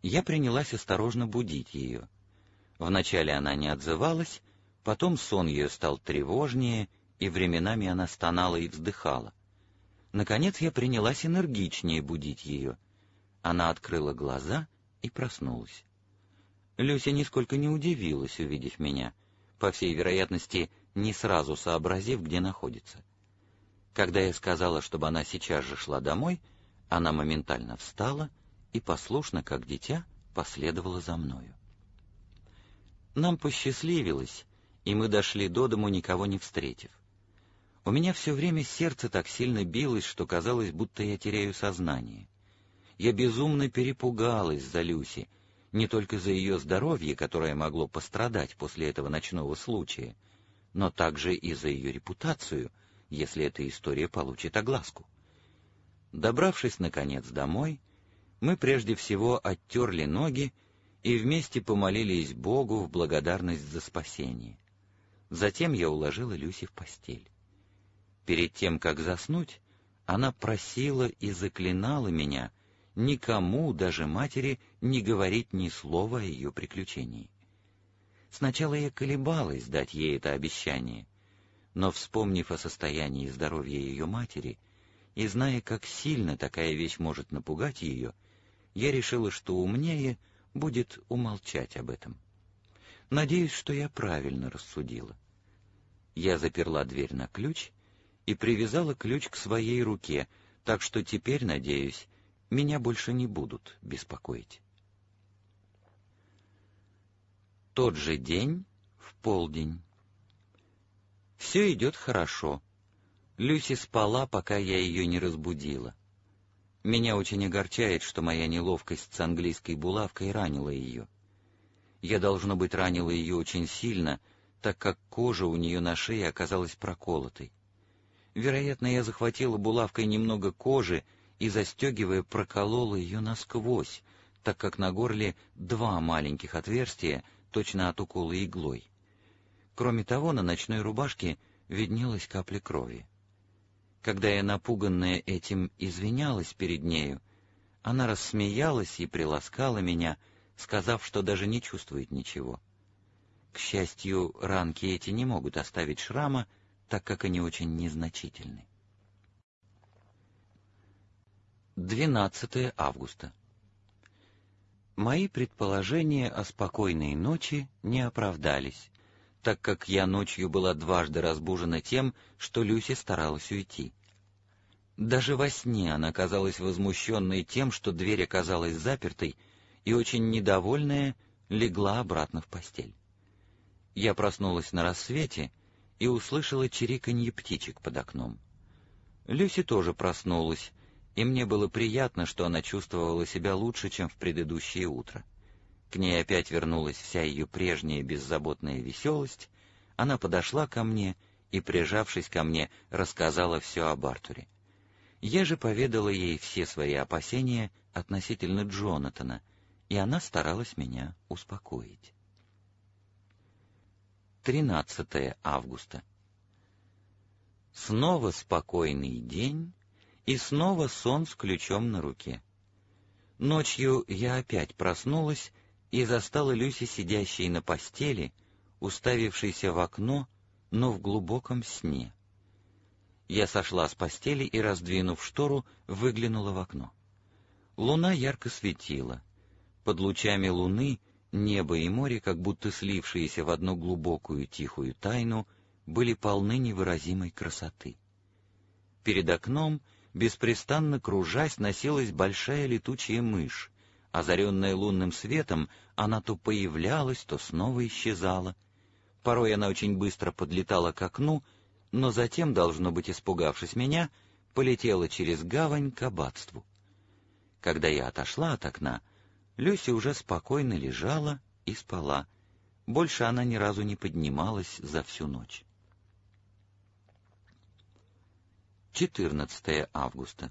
Я принялась осторожно будить ее. Вначале она не отзывалась, потом сон ее стал тревожнее, и временами она стонала и вздыхала. Наконец я принялась энергичнее будить ее. Она открыла глаза и проснулась. Люся нисколько не удивилась, увидев меня, по всей вероятности, не сразу сообразив, где находится. Когда я сказала, чтобы она сейчас же шла домой, она моментально встала и, послушно, как дитя, последовала за мною. Нам посчастливилось, и мы дошли до дому, никого не встретив. У меня все время сердце так сильно билось, что казалось, будто я теряю сознание. Я безумно перепугалась за Люси, не только за ее здоровье, которое могло пострадать после этого ночного случая, но также и за ее репутацию, если эта история получит огласку. Добравшись, наконец, домой, мы прежде всего оттерли ноги и вместе помолились Богу в благодарность за спасение. Затем я уложила Люси в постель. Перед тем, как заснуть, она просила и заклинала меня никому, даже матери, не говорить ни слова о ее приключении. Сначала я колебалась дать ей это обещание, но, вспомнив о состоянии здоровья ее матери и зная, как сильно такая вещь может напугать ее, я решила, что умнее будет умолчать об этом. Надеюсь, что я правильно рассудила. Я заперла дверь на ключ и привязала ключ к своей руке, так что теперь, надеюсь, меня больше не будут беспокоить. Тот же день, в полдень. Все идет хорошо. Люси спала, пока я ее не разбудила. Меня очень огорчает, что моя неловкость с английской булавкой ранила ее. Я, должно быть, ранила ее очень сильно, так как кожа у нее на шее оказалась проколотой. Вероятно, я захватила булавкой немного кожи и, застегивая, проколола ее насквозь, так как на горле 2 маленьких отверстия, точно от укола иглой. Кроме того, на ночной рубашке виднелась капля крови. Когда я, напуганная этим, извинялась перед нею, она рассмеялась и приласкала меня, сказав, что даже не чувствует ничего. К счастью, ранки эти не могут оставить шрама, так как они очень незначительны. 12 августа. Мои предположения о спокойной ночи не оправдались, так как я ночью была дважды разбужена тем, что Люси старалась уйти. Даже во сне она казалась возмущенной тем, что дверь оказалась запертой, и очень недовольная легла обратно в постель. Я проснулась на рассвете и услышала чириканье птичек под окном. Люси тоже проснулась, и мне было приятно, что она чувствовала себя лучше, чем в предыдущее утро. К ней опять вернулась вся ее прежняя беззаботная веселость. Она подошла ко мне и, прижавшись ко мне, рассказала все об Артуре. Я же поведала ей все свои опасения относительно Джонатана, и она старалась меня успокоить. 13 августа. Снова спокойный день, и снова сон с ключом на руке. Ночью я опять проснулась и застала Люси сидящей на постели, уставившейся в окно, но в глубоком сне. Я сошла с постели и, раздвинув штору, выглянула в окно. Луна ярко светила. Под лучами луны небо и море, как будто слившиеся в одну глубокую тихую тайну, были полны невыразимой красоты. Перед окном, беспрестанно кружась, носилась большая летучая мышь. Озаренная лунным светом, она то появлялась, то снова исчезала. Порой она очень быстро подлетала к окну, но затем, должно быть, испугавшись меня, полетела через гавань к аббатству. Когда я отошла от окна, Люси уже спокойно лежала и спала. Больше она ни разу не поднималась за всю ночь. 14 августа.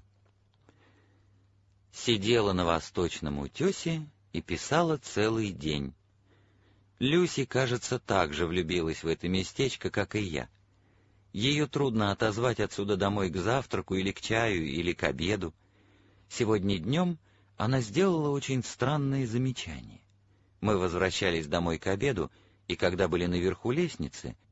Сидела на восточном утесе и писала целый день. Люси, кажется, так же влюбилась в это местечко, как и я. Ее трудно отозвать отсюда домой к завтраку или к чаю, или к обеду. Сегодня днем она сделала очень странные замечания. Мы возвращались домой к обеду, и когда были наверху лестницы,